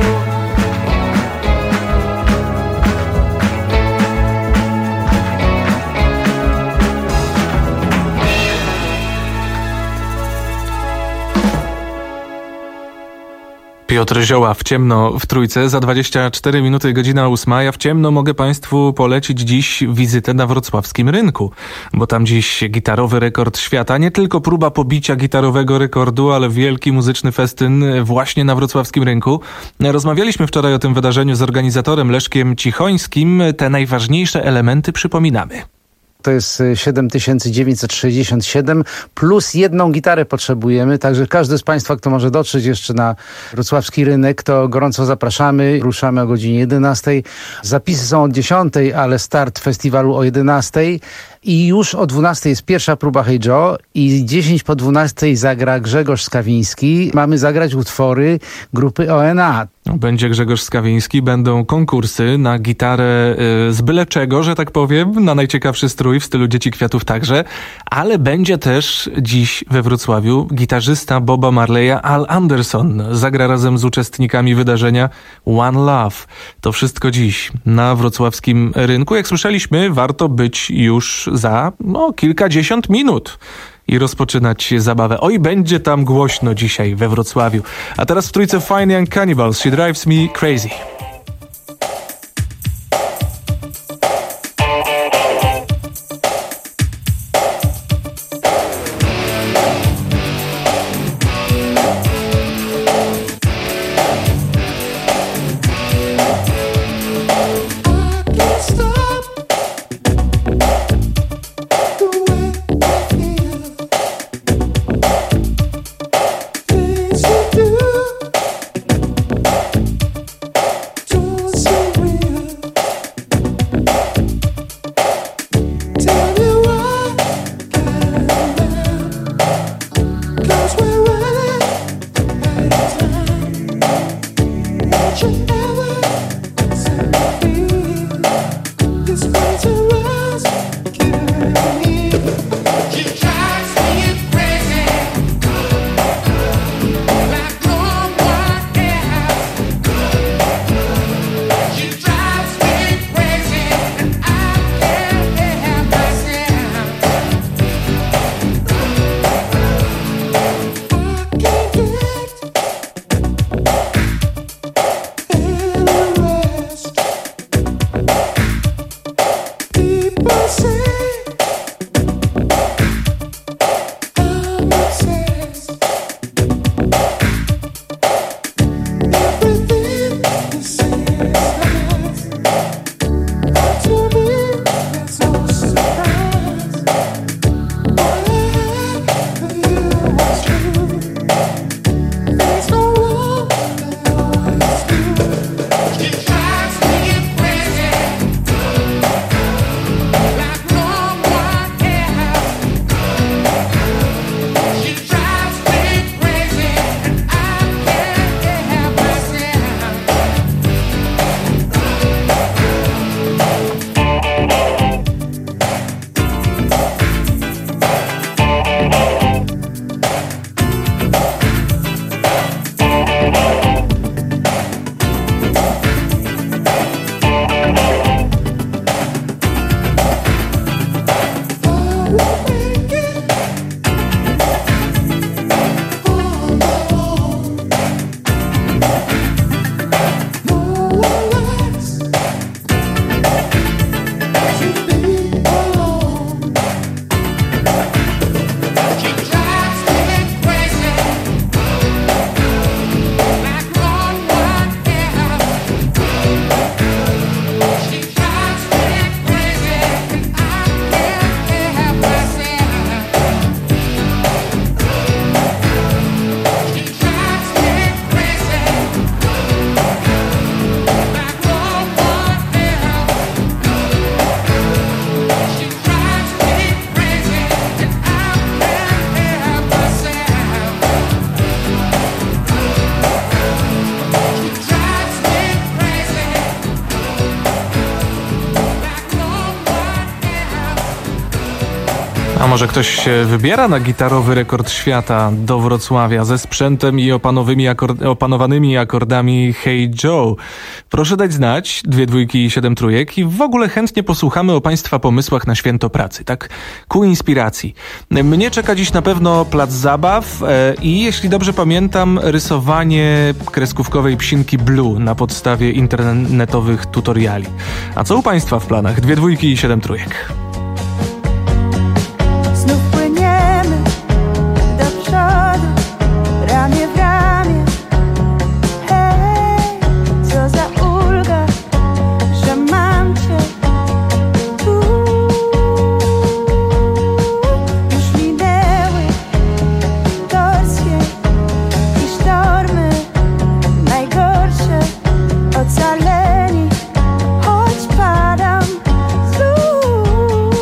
Piotr Zioła w ciemno w Trójce. Za dwadzieścia cztery minuty, godzina ósma. Ja w ciemno mogę Państwu polecić dziś wizytę na wrocławskim rynku, bo tam dziś gitarowy rekord świata. Nie tylko próba pobicia gitarowego rekordu, ale wielki muzyczny festyn właśnie na wrocławskim rynku. Rozmawialiśmy wczoraj o tym wydarzeniu z organizatorem Leszkiem Cichońskim. Te najważniejsze elementy przypominamy. To jest siedem tysięcy dziewięćset sześćdziesiąt siedem plus jedną gitarę potrzebujemy, także każdy z Państwa, kto może dotrzeć jeszcze na wrocławski rynek, to gorąco zapraszamy. Ruszamy o godzinie jedenastej. Zapisy są od dziesiątej, ale start festiwalu o jedenastej. I już o dwunastej jest pierwsza próba Hey Joe i dziesięć po dwunastej zagra Grzegorz Skawiński. Mamy zagrać utwory grupy O N A. Będzie Grzegorz Skawiński, będą konkursy na gitarę y, z byle czego, że tak powiem, na najciekawszy strój w stylu Dzieci Kwiatów także, ale będzie też dziś we Wrocławiu gitarzysta Boba Marleya Al Anderson. Zagra razem z uczestnikami wydarzenia One Love. To wszystko dziś na wrocławskim rynku. Jak słyszeliśmy, warto być już za no, kilkadziesiąt minut i rozpoczynać zabawę. Oj, będzie tam głośno dzisiaj we Wrocławiu. A teraz w Trójce Fine Young Cannibals. She drives me crazy. może ktoś się wybiera na gitarowy rekord świata do Wrocławia ze sprzętem i opanowymi akord- opanowanymi akordami Hey Joe? Proszę dać znać, dwie dwójki i siedem trójek i w ogóle chętnie posłuchamy o Państwa pomysłach na święto pracy, tak? Ku inspiracji. Mnie czeka dziś na pewno plac zabaw e, i jeśli dobrze pamiętam, rysowanie kreskówkowej psinki Blue na podstawie internetowych tutoriali. A co u Państwa w planach? Dwie dwójki i siedem trójek. Znów płyniemy do przodu, ramię w ramię. Hej, co za ulga, że mam cię tu. Już minęły torsje i sztormy, najgorsze ocaleni, choć padam znów.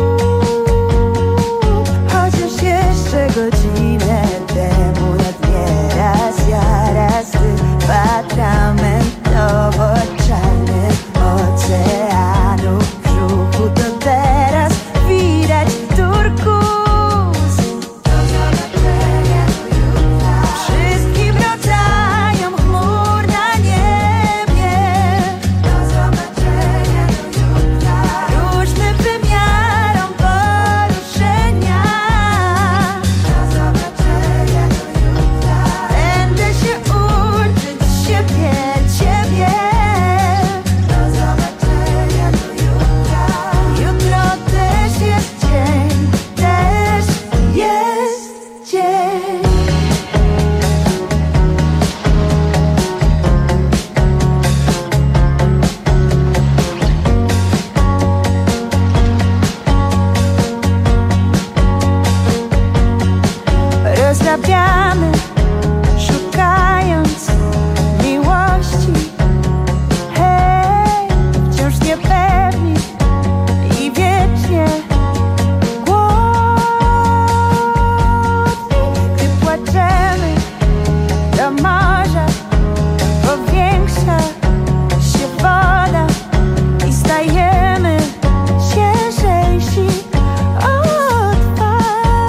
Chociaż jeszcze godzinę temu nad nieraz ja raz ty atramentowo czarny oceanu w brzuchu, to teraz widać turkus. Do zobaczenia jutra. Wszystkim rodzajom chmur na niebie. Do zobaczenia jutra. Różnym wymiarom poruszenia. Do zobaczenia jutra. Będę się uczyć siebie, ciebie. Do zobaczenia jutra. Jutro też jest dzień, też jest dzień. Rozrabiamy, szukając miłości. Hej, wciąż niepewni i wiecznie głodni. Gdy płaczemy do morza, powiększa się woda i stajemy ciężejsi od fal.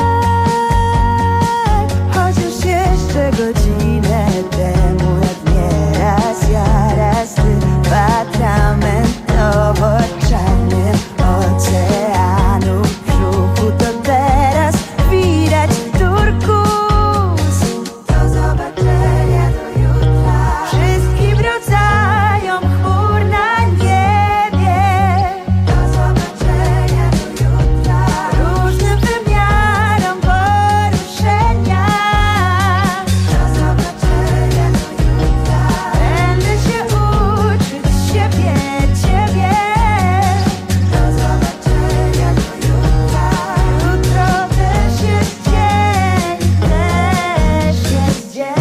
Chociaż jeszcze godzinę temu nad nieraz ja raz ty atramentowo czarnym oceanu w brzuchu, to teraz widać turkus. Do zobaczenia do jutra. Wszystkim rodzajom chmur na niebie. Do zobaczenia do jutra. Różnym wymiarom poruszenia. Do zobaczenia do jutra. Będę się uczyć siebie, ciebie. Do zobaczenia do jutra. Jutro też jest dzień, też jest dzień.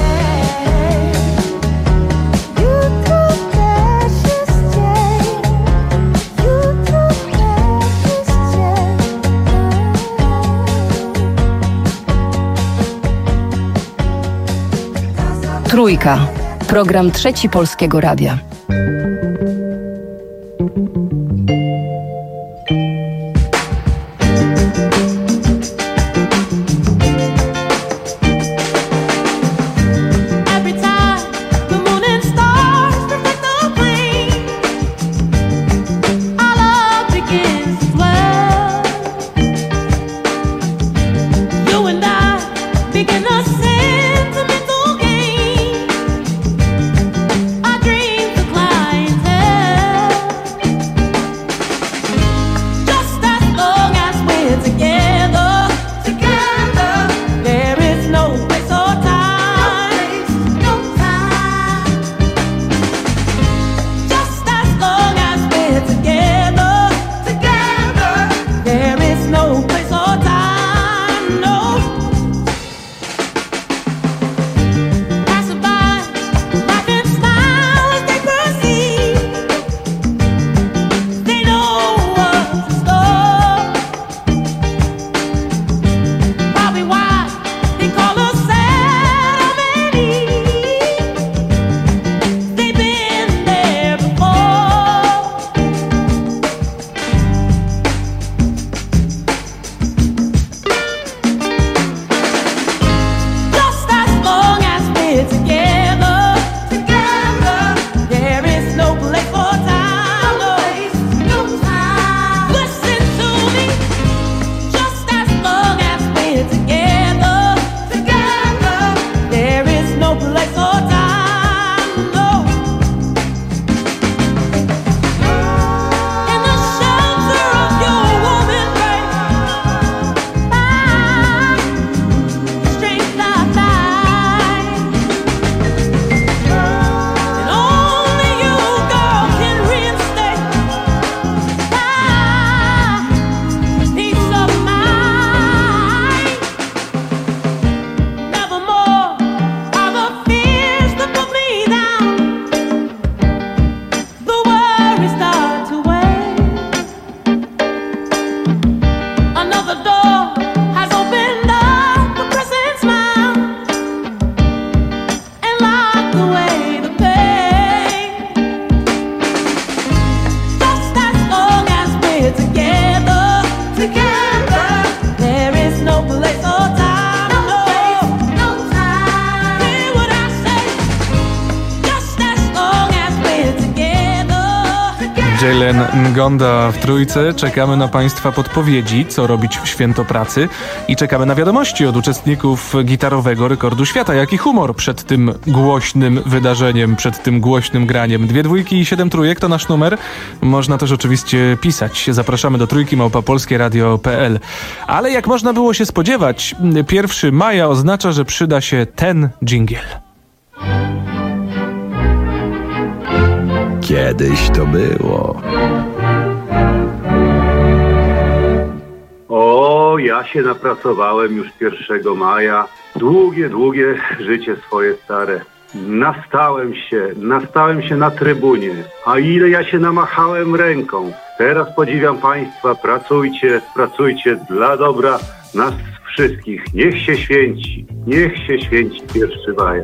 Jutro też jest dzień. Jutro też jest dzień. Trójka. Program Trzeci Polskiego Radia. Every time the moon and stars reflect the flame, our love begins to swell. You and I begin a sentimental game. Our dreams are Jalen Ngonda w Trójce. Czekamy na Państwa podpowiedzi, co robić w święto pracy i czekamy na wiadomości od uczestników gitarowego rekordu świata. Jaki humor przed tym głośnym wydarzeniem, przed tym głośnym graniem. Dwie dwójki i siedem trójek to nasz numer. Można też oczywiście pisać. Zapraszamy do trójki małpa polskie radio kropka p l. Ale jak można było się spodziewać, pierwszego maja oznacza, że przyda się ten dżingiel. Kiedyś to było. O, ja się napracowałem już pierwszego maja. Długie, długie życie swoje stare. Nastałem się, nastałem się na trybunie. A ile ja się namachałem ręką. Teraz podziwiam Państwa. Pracujcie, pracujcie dla dobra nas wszystkich. Niech się święci, niech się święci pierwszego maja.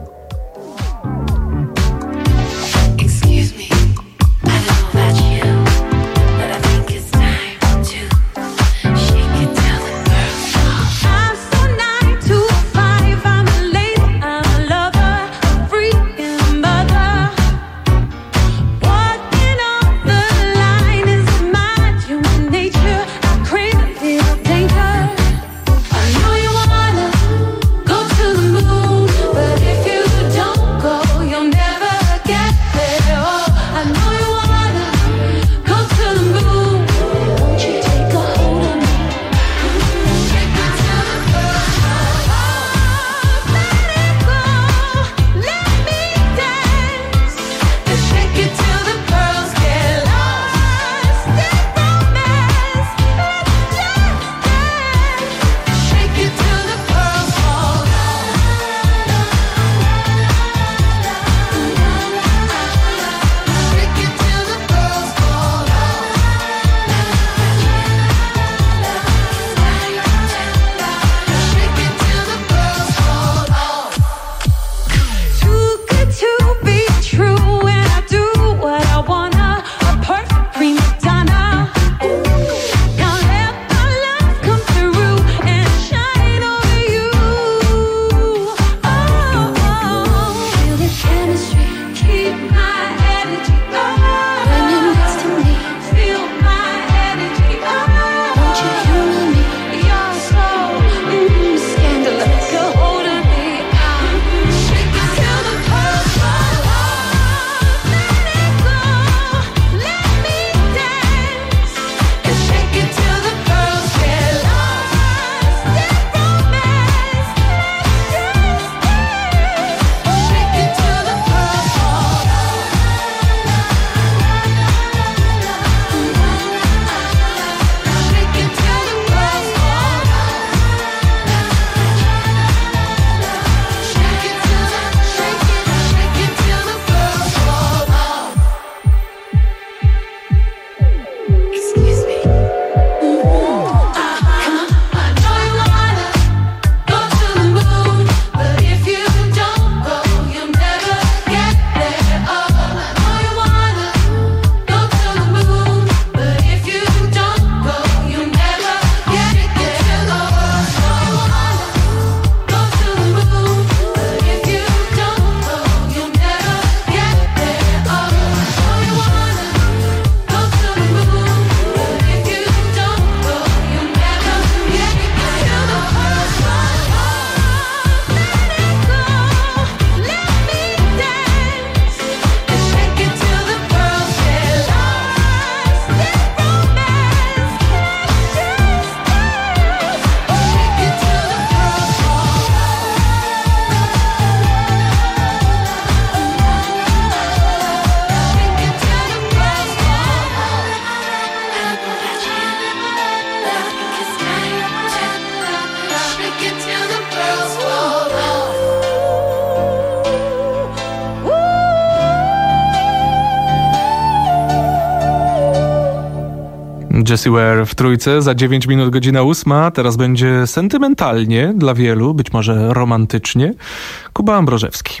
Jessie Ware w Trójce, za dziewięć minut godzina ósma. Teraz będzie sentymentalnie dla wielu, być może romantycznie. Kuba Ambrożewski.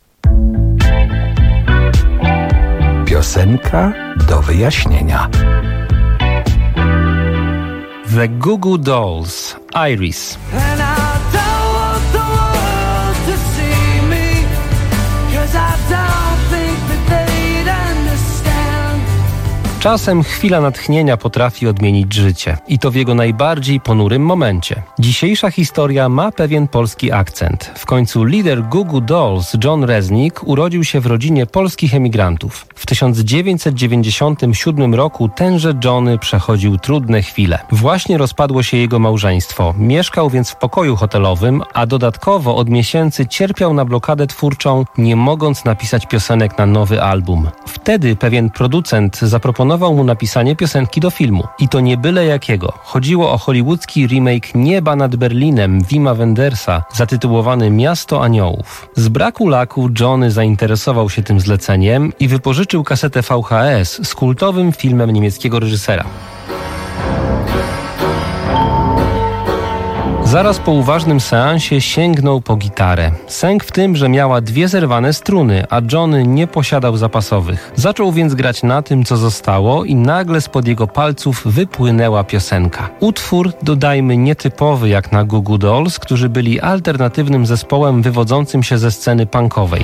Piosenka do wyjaśnienia. The Goo Goo Dolls, Iris. And I don't want the world to see me, 'cause I don't think that they'd understand. Czasem chwila natchnienia potrafi odmienić życie. I to w jego najbardziej ponurym momencie. Dzisiejsza historia ma pewien polski akcent. W końcu lider Goo Goo Dolls, John Reznik, urodził się w rodzinie polskich emigrantów. W tysiąc dziewięćset dziewięćdziesiątym siódmym roku tenże Johnny przechodził trudne chwile. Właśnie rozpadło się jego małżeństwo. Mieszkał więc w pokoju hotelowym, a dodatkowo od miesięcy cierpiał na blokadę twórczą, nie mogąc napisać piosenek na nowy album. Wtedy pewien producent zaproponował mu napisanie piosenki do filmu. I to nie byle jakiego. Chodziło o hollywoodzki remake Nieba nad Berlinem Wima Wendersa, zatytułowany Miasto Aniołów. Z braku laku Johnny zainteresował się tym zleceniem i wypożyczył kasetę V H S z kultowym filmem niemieckiego reżysera. Zaraz po uważnym seansie sięgnął po gitarę. Sęk w tym, że miała dwie zerwane struny, a Johnny nie posiadał zapasowych. Zaczął więc grać na tym, co zostało i nagle spod jego palców wypłynęła piosenka. Utwór, dodajmy, nietypowy jak na Goo Goo Dolls, którzy byli alternatywnym zespołem wywodzącym się ze sceny punkowej.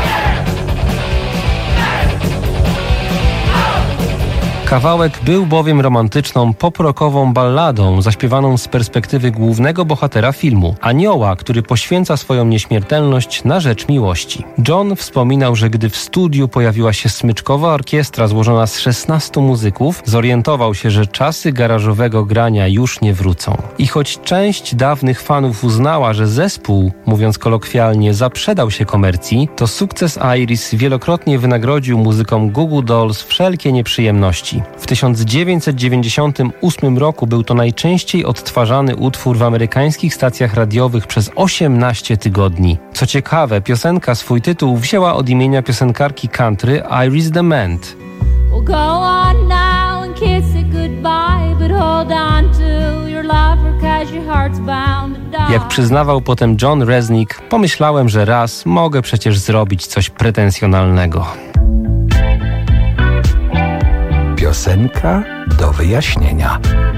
Kawałek był bowiem romantyczną, pop-rockową balladą zaśpiewaną z perspektywy głównego bohatera filmu, anioła, który poświęca swoją nieśmiertelność na rzecz miłości. John wspominał, że gdy w studiu pojawiła się smyczkowa orkiestra złożona z szesnastu muzyków, zorientował się, że czasy garażowego grania już nie wrócą. I choć część dawnych fanów uznała, że zespół, mówiąc kolokwialnie, zaprzedał się komercji, to sukces Iris wielokrotnie wynagrodził muzykom Goo Goo Dolls wszelkie nieprzyjemności. W tysiąc dziewięćset dziewięćdziesiątym ósmym roku był to najczęściej odtwarzany utwór w amerykańskich stacjach radiowych przez osiemnaście tygodni. Co ciekawe, piosenka swój tytuł wzięła od imienia piosenkarki country Iris DeMent. Well, go on now and kiss it goodbye, but hold on to your lover, 'cause your heart's bound to die. Jak przyznawał potem John Reznik, pomyślałem, że raz mogę przecież zrobić coś pretensjonalnego. Piosenka do wyjaśnienia.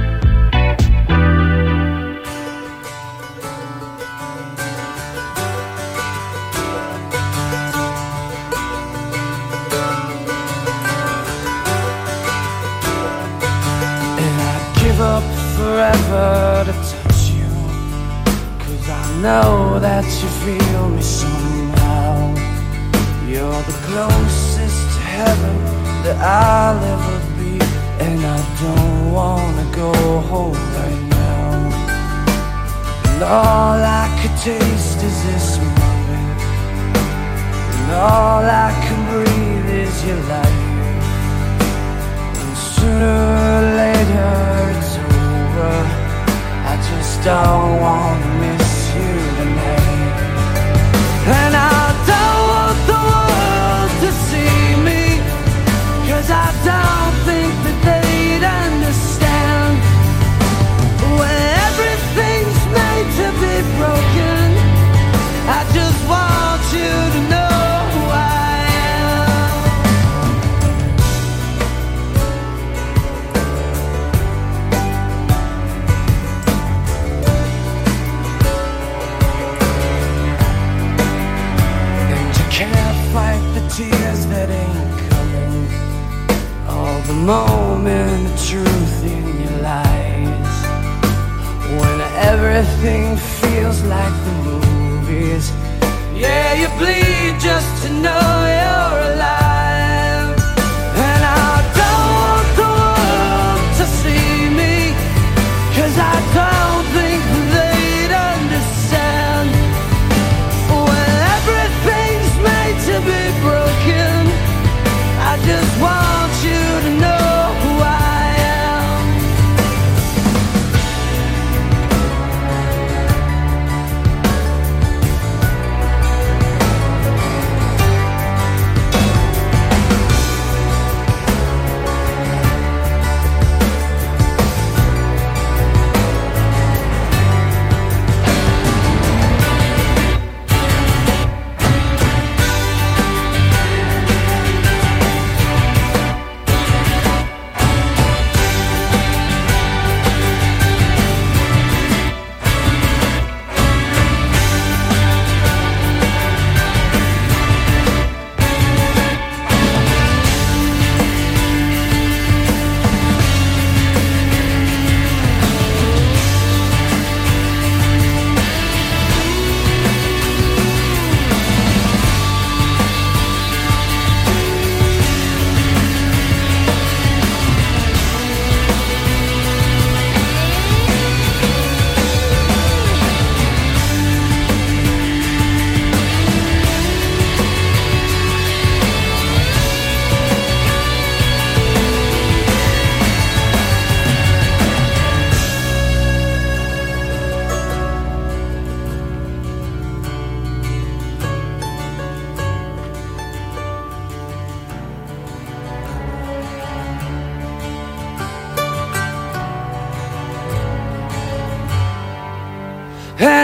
Forever to touch you, 'cause I know that you feel me somehow. You're the closest to heaven that I'll ever be, and I don't wanna go home right now. And all I could taste is this moment, and all I can breathe is your light. And sooner or later it's over, I just don't wanna miss you tonight. And I don't want the world to see me, 'cause I don't think that they'd understand. When everything's made to be broken, I just want you to know who I am. And you can't fight the tears that ain't coming, all the moment of truth in your lies. When everything feels like the movies, yeah, you bleed just to know you're alive. And I don't want the world to see me, 'cause I don't think they'd understand. When everything's made to be broken, I just want you to know who I am.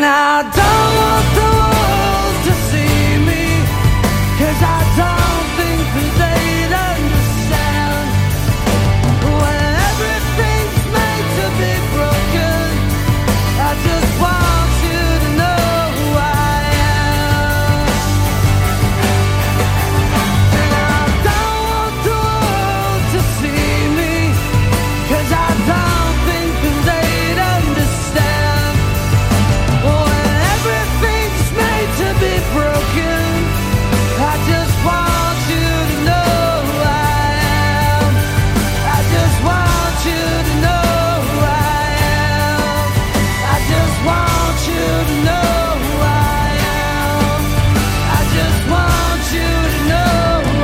I don't want the world to see me, 'cause I don't think that they'd understand when everything's made to be broken. I just want you to know who I am. And I don't want the world to see me, 'cause I don't think that they'd understand when everything's made to be broken. I just want you to know who I am. I just want you to know who I am. I just want you to know who I am. I just want you to know who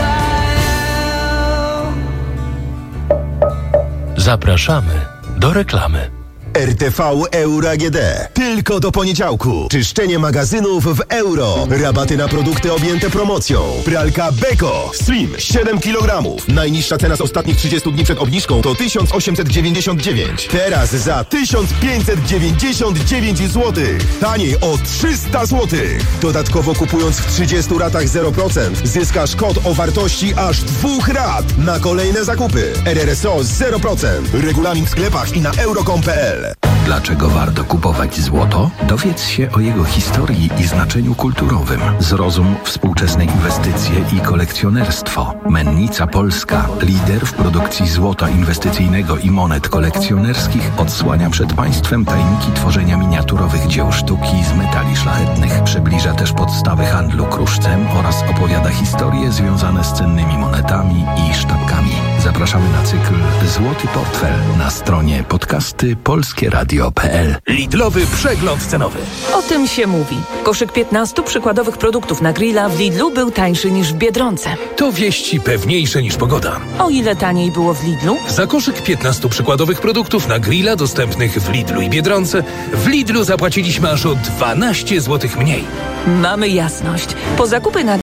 I am. Zapraszamy do reklamy. R T V Euro A G D. Tylko do poniedziałku. Czyszczenie magazynów w euro. Rabaty na produkty objęte promocją. Pralka Beko Slim siedem kilogramów. Najniższa cena z ostatnich trzydziestu dni przed obniżką to tysiąc osiemset dziewięćdziesiąt dziewięć. Teraz za tysiąc pięćset dziewięćdziesiąt dziewięć złotych. Taniej o trzysta złotych. Dodatkowo kupując w trzydziestu ratach zero procent zyskasz kod o wartości aż dwóch rat na kolejne zakupy. R R S O zero procent. Regulamin w sklepach i na euro kropka com kropka p l. Dlaczego warto kupować złoto? Dowiedz się o jego historii i znaczeniu kulturowym. Zrozum współczesne inwestycje i kolekcjonerstwo. Mennica Polska, lider w produkcji złota inwestycyjnego i monet kolekcjonerskich, odsłania przed państwem tajniki tworzenia miniaturowych dzieł sztuki z metali szlachetnych. Przybliża też podstawy handlu kruszcem oraz opowiada historie związane z cennymi monetami i sztabkami. Zapraszamy na cykl Złoty Portfel na stronie podcasty polskie radio kropka p l. Lidlowy przegląd cenowy. O tym się mówi. Koszyk piętnastu przykładowych produktów na grilla w Lidlu był tańszy niż w Biedronce. To wieści pewniejsze niż pogoda. O ile taniej było w Lidlu? Za koszyk piętnastu przykładowych produktów na grilla dostępnych w Lidlu i Biedronce w Lidlu zapłaciliśmy aż o dwanaście złotych mniej. Mamy jasność. Po zakupy na